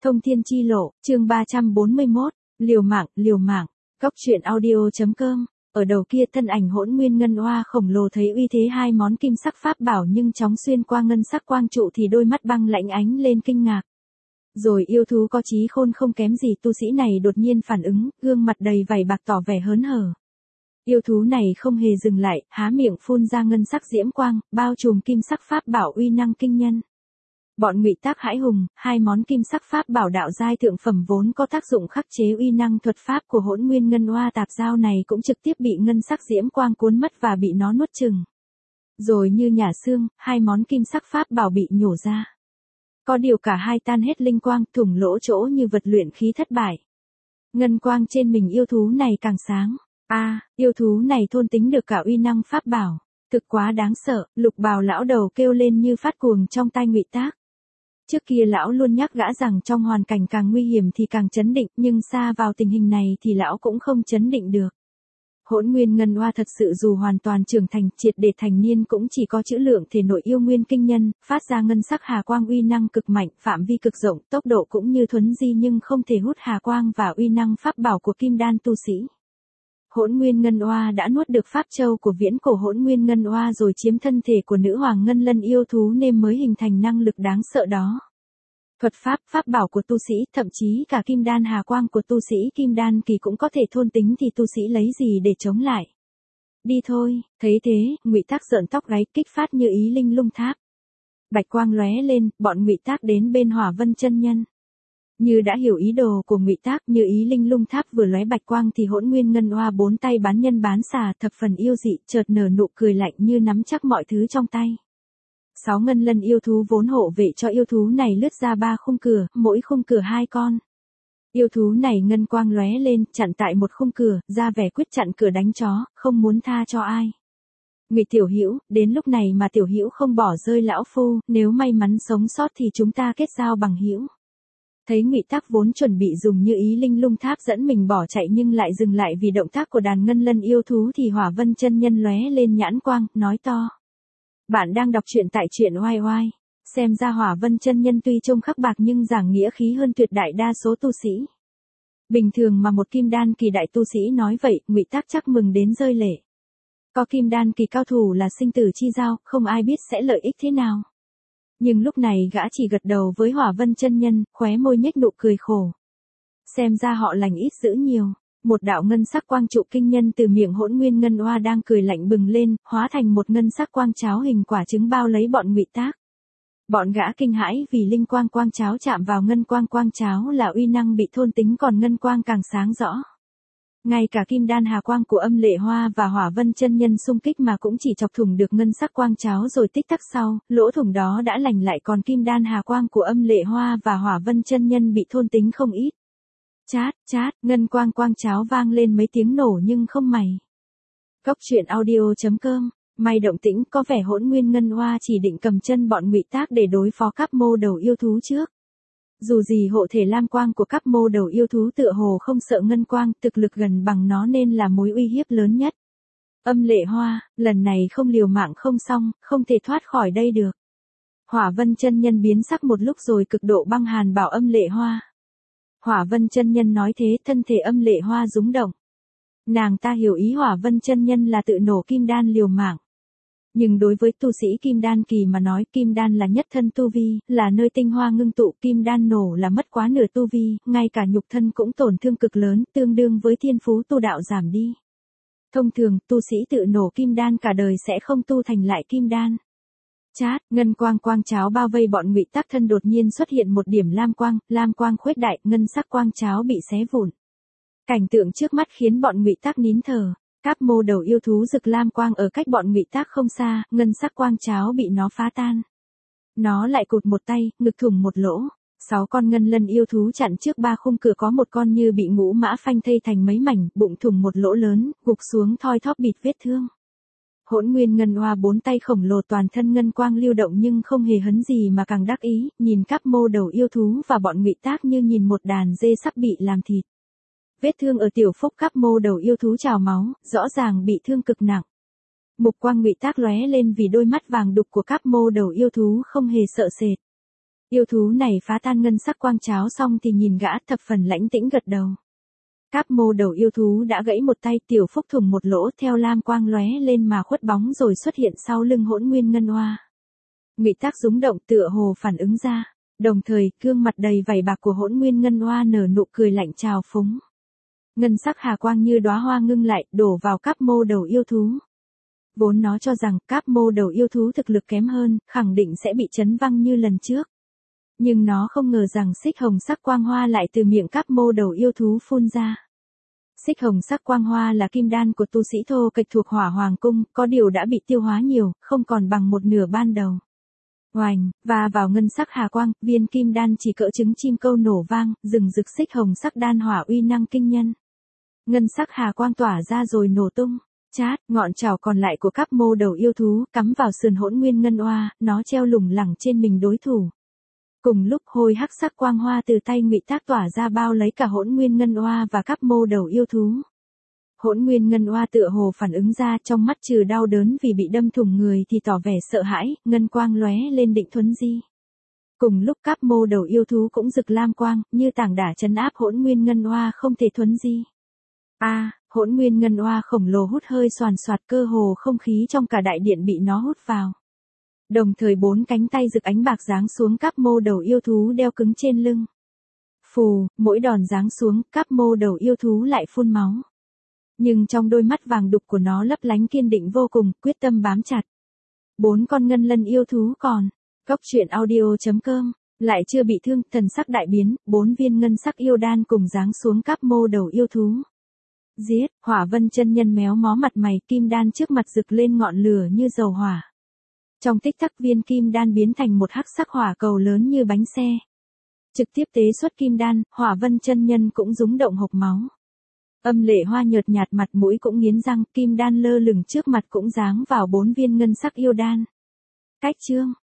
Thông thiên chi lộ, chương 341, liều mạng, Cóc truyện audio.com. Ở đầu kia thân ảnh hỗn nguyên ngân oa khổng lồ thấy uy thế hai món kim sắc pháp bảo nhưng chóng xuyên qua ngân sắc quang trụ thì đôi mắt băng lãnh ánh lên kinh ngạc. Rồi yêu thú có trí khôn không kém gì tu sĩ này đột nhiên phản ứng, gương mặt đầy vảy bạc tỏ vẻ hớn hở. Yêu thú này không hề dừng lại, há miệng phun ra ngân sắc diễm quang, bao trùm kim sắc pháp bảo uy năng kinh nhân. Bọn Ngụy Tác hãi hùng, hai món kim sắc pháp bảo đạo giai thượng phẩm vốn có tác dụng khắc chế uy năng thuật pháp của hỗn nguyên ngân oa tạp giao này cũng trực tiếp bị ngân sắc diễm quang cuốn mất và bị nó nuốt chửng. Rồi như nhả xương, hai món kim sắc pháp bảo bị nhổ ra. Có điều cả hai tan hết linh quang, thủng lỗ chỗ như vật luyện khí thất bại. Ngân quang trên mình yêu thú này càng sáng. Yêu thú này thôn tính được cả uy năng pháp bảo. Thực quá đáng sợ, Lục Bào lão đầu kêu lên như phát cuồng trong tai Ngụy Tác. Trước kia lão luôn nhắc gã rằng trong hoàn cảnh càng nguy hiểm thì càng chấn định, nhưng xa vào tình hình này thì lão cũng không chấn định được. Hỗn nguyên ngân oa thật sự dù hoàn toàn trưởng thành, triệt để thành niên cũng chỉ có chữ lượng thể nội yêu nguyên kinh nhân, phát ra ngân sắc hà quang uy năng cực mạnh, phạm vi cực rộng, tốc độ cũng như thuấn di nhưng không thể hút hà quang và uy năng pháp bảo của kim đan tu sĩ. Hỗn nguyên ngân oa đã nuốt được pháp châu của viễn cổ hỗn nguyên ngân oa rồi chiếm thân thể của nữ hoàng ngân lân yêu thú nên mới hình thành năng lực đáng sợ đó. Thuật pháp bảo của tu sĩ, thậm chí cả kim đan hà quang của tu sĩ kim đan kỳ cũng có thể thôn tính thì tu sĩ lấy gì để chống lại. Đi thôi, thấy thế, Ngụy Tác rợn tóc gáy kích phát như ý linh lung tháp. Bạch quang lóe lên, bọn Ngụy Tác đến bên Hỏa Vân chân nhân. Như đã hiểu ý đồ của Ngụy Tác, như ý linh lung tháp vừa lóe bạch quang thì hỗn nguyên ngân oa bốn tay bán nhân bán xà thập phần yêu dị, chợt nở nụ cười lạnh như nắm chắc mọi thứ trong tay. 6 ngân lân yêu thú vốn hộ vệ cho yêu thú này lướt ra 3 khung cửa, mỗi khung cửa 2 con. Yêu thú này ngân quang lóe lên, chặn tại một khung cửa, ra vẻ quyết chặn cửa đánh chó, không muốn tha cho ai. Ngụy Tiểu Hữu, đến lúc này mà Tiểu Hữu không bỏ rơi lão phu, nếu may mắn sống sót thì chúng ta kết giao bằng hữu. Thấy Ngụy Tác vốn chuẩn bị dùng như ý linh lung tháp dẫn mình bỏ chạy nhưng lại dừng lại vì động tác của đàn ngân lân yêu thú thì Hỏa Vân chân nhân lóe lên nhãn quang, nói to. Bạn đang đọc truyện tại truyện oai oai. Xem ra Hỏa Vân chân nhân tuy trông khắc bạc nhưng giảng nghĩa khí hơn tuyệt đại đa số tu sĩ. Bình thường mà một kim đan kỳ đại tu sĩ nói vậy, Ngụy Tác chắc mừng đến rơi lệ. Có kim đan kỳ cao thủ là sinh tử chi giao, không ai biết sẽ lợi ích thế nào. Nhưng lúc này gã chỉ gật đầu với Hỏa Vân chân nhân, khóe môi nhếch nụ cười khổ. Xem ra họ lành ít dữ nhiều. Một đạo ngân sắc quang trụ kinh nhân từ miệng hỗn nguyên ngân oa đang cười lạnh bừng lên, hóa thành một ngân sắc quang cháo hình quả trứng bao lấy bọn Ngụy Tác. Bọn gã kinh hãi vì linh quang quang cháo chạm vào ngân quang quang cháo là uy năng bị thôn tính còn ngân quang càng sáng rõ. Ngay cả kim đan hà quang của Âm Lệ Hoa và Hỏa Vân chân nhân xung kích mà cũng chỉ chọc thủng được ngân sắc quang cháo rồi tích tắc sau, lỗ thủng đó đã lành lại còn kim đan hà quang của Âm Lệ Hoa và Hỏa Vân chân nhân bị thôn tính không ít. Chát, ngân quang quang cháo vang lên mấy tiếng nổ nhưng không mày. Cóc truyện audio.com, may động tĩnh có vẻ hỗn nguyên ngân oa chỉ định cầm chân bọn Ngụy Tác để đối phó các mô đầu yêu thú trước. Dù gì hộ thể lam quang của các mô đầu yêu thú tựa hồ không sợ ngân quang, thực lực gần bằng nó nên là mối uy hiếp lớn nhất. Âm Lệ Hoa, lần này không liều mạng không xong, không thể thoát khỏi đây được. Hỏa Vân chân nhân biến sắc một lúc rồi cực độ băng hàn bảo Âm Lệ Hoa. Hỏa Vân chân nhân nói thế, thân thể Âm Lệ Hoa rúng động. Nàng ta hiểu ý Hỏa Vân chân nhân là tự nổ kim đan liều mạng. Nhưng đối với tu sĩ kim đan kỳ mà nói, kim đan là nhất thân tu vi, là nơi tinh hoa ngưng tụ, kim đan nổ là mất quá nửa tu vi, ngay cả nhục thân cũng tổn thương cực lớn, tương đương với thiên phú tu đạo giảm đi. Thông thường, tu sĩ tự nổ kim đan cả đời sẽ không tu thành lại kim đan. Ngân quang quang cháo bao vây bọn Ngụy Tác thân đột nhiên xuất hiện một điểm lam quang khuếch đại, ngân sắc quang cháo bị xé vụn. Cảnh tượng trước mắt khiến bọn Ngụy Tác nín thở. Các mô đầu yêu thú rực lam quang ở cách bọn Ngụy Tác không xa, ngân sắc quang cháo bị nó phá tan. Nó lại cụt một tay, ngực thủng một lỗ. 6 con ngân lân yêu thú chặn trước 3 khung cửa có một con như bị ngũ mã phanh thây thành mấy mảnh, bụng thủng một lỗ lớn, gục xuống thoi thóp bịt vết thương. Hỗn nguyên ngân oa 4 tay khổng lồ toàn thân ngân quang lưu động nhưng không hề hấn gì mà càng đắc ý, nhìn các mô đầu yêu thú và bọn Ngụy Tác như nhìn một đàn dê sắp bị làm thịt. Vết thương ở tiểu phúc các mô đầu yêu thú trào máu, rõ ràng bị thương cực nặng. Mục quang Ngụy Tác lóe lên vì đôi mắt vàng đục của các mô đầu yêu thú không hề sợ sệt. Yêu thú này phá tan ngân sắc quang cháo xong thì nhìn gã thập phần lãnh tĩnh gật đầu. Cáp mô đầu yêu thú đã gãy một tay, tiểu phúc thủng một lỗ theo lam quang lóe lên mà khuất bóng rồi xuất hiện sau lưng Hỗn Nguyên Ngân Oa. Ngụy Tác rúng động tựa hồ phản ứng ra, đồng thời gương mặt đầy vảy bạc của Hỗn Nguyên Ngân Oa nở nụ cười lạnh trào phúng. Ngân sắc hà quang như đóa hoa ngưng lại, đổ vào cáp mô đầu yêu thú. Vốn nó cho rằng cáp mô đầu yêu thú thực lực kém hơn, khẳng định sẽ bị chấn văng như lần trước. Nhưng nó không ngờ rằng xích hồng sắc quang hoa lại từ miệng cáp mô đầu yêu thú phun ra. Xích hồng sắc quang hoa là kim đan của tu sĩ thô kịch thuộc Hỏa Hoàng cung, có điều đã bị tiêu hóa nhiều, không còn bằng một nửa ban đầu. Oành, và vào ngân sắc hà quang, viên kim đan chỉ cỡ trứng chim câu nổ vang, rừng rực xích hồng sắc đan hỏa uy năng kinh nhân. Ngân sắc hà quang tỏa ra rồi nổ tung. Chát, ngọn trảo còn lại của cáp mô đầu yêu thú cắm vào sườn Hỗn Nguyên Ngân Oa, nó treo lủng lẳng trên mình đối thủ. Cùng lúc hôi hắc sắc quang hoa từ tay Ngụy Tác tỏa ra bao lấy cả Hỗn Nguyên Ngân Oa và cáp mô đầu yêu thú. Hỗn Nguyên Ngân Oa tựa hồ phản ứng ra, trong mắt trừ đau đớn vì bị đâm thủng người thì tỏ vẻ sợ hãi, ngân quang lóe lên định thuấn di. Cùng lúc cáp mô đầu yêu thú cũng rực lam quang, như tảng đả trấn áp Hỗn Nguyên Ngân Oa không thể thuấn di. Hỗn Nguyên Ngân Oa khổng lồ hút hơi xoàn xoạt, cơ hồ không khí trong cả đại điện bị nó hút vào. Đồng thời 4 cánh tay rực ánh bạc giáng xuống cáp mô đầu yêu thú đeo cứng trên lưng. Phù, mỗi đòn giáng xuống, cáp mô đầu yêu thú lại phun máu. Nhưng trong đôi mắt vàng đục của nó lấp lánh kiên định vô cùng, quyết tâm bám chặt. 4 con ngân lân yêu thú còn. Cốc truyện audio.com, lại chưa bị thương, thần sắc đại biến, 4 viên ngân sắc yêu đan cùng giáng xuống cáp mô đầu yêu thú. Giết, Hỏa Vân chân nhân méo mó mặt mày, kim đan trước mặt rực lên ngọn lửa như dầu hỏa. Trong tích tắc viên kim đan biến thành một hắc sắc hỏa cầu lớn như bánh xe. Trực tiếp tế xuất kim đan, Hỏa Vân chân nhân cũng rúng động hộc máu. Âm Lệ Hoa nhợt nhạt, mặt mũi cũng nghiến răng, kim đan lơ lửng trước mặt cũng giáng vào 4 viên ngân sắc yêu đan. Cách chương